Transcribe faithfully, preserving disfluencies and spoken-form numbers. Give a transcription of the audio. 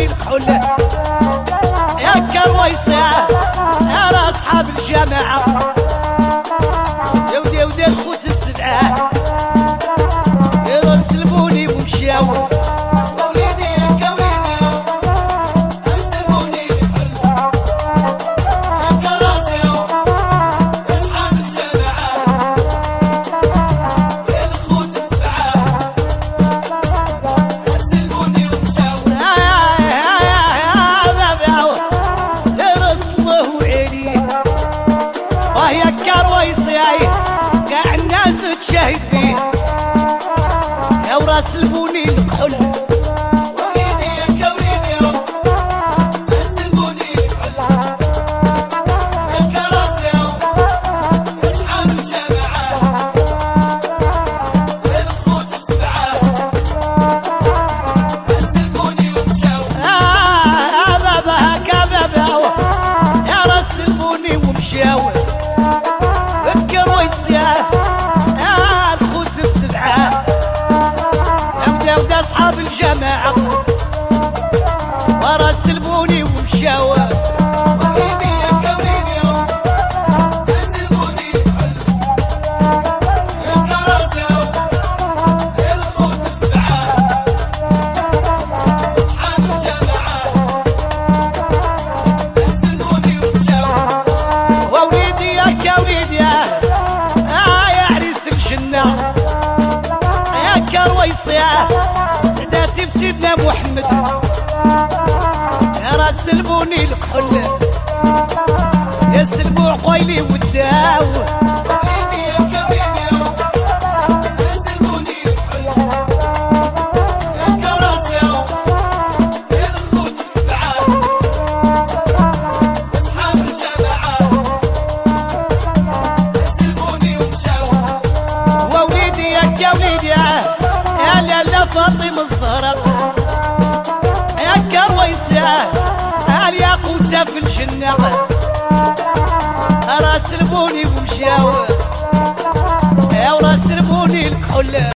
الكحول يا كرويصة يا أصحاب الجماعة يا ودي ودي الخوت بسبعة يا سلبوني ومشاو كاع الناس تشاهد فيه يا وراس البوني الكحول وليدي يا وليدي راس البوني الكحول يا كراسي اصحاب الجماعة الخوت بسبعة راس البوني ومشاو اه بابا هكا بابا يا راس البوني ومشاو يا الخوت بسبعة يا ودا ودا أصحاب الجماعة ورا سلبوني ومشاو وليدي يا وليدي يا سلبوني يا كراسي الخوت بسبعة أصحاب الجماعة يا سلبوني ومشاو ووليدي يا كوليدي الجنة يا كرويصية سعداتي بسيدنا محمد يا راس البوني الكحول يا سلبو عقيلي وداو وليدي يا وليدي يا سلبوني الكحول يا كراسي الخوت بسبعة أصحاب الجماعة يا سلبوني ومشاو يا وليدي يا لالا فاطمة الزهراء يا كرويصة الياقوتة في الجنة راس البوني ومشاو يا وراس البوني الكحول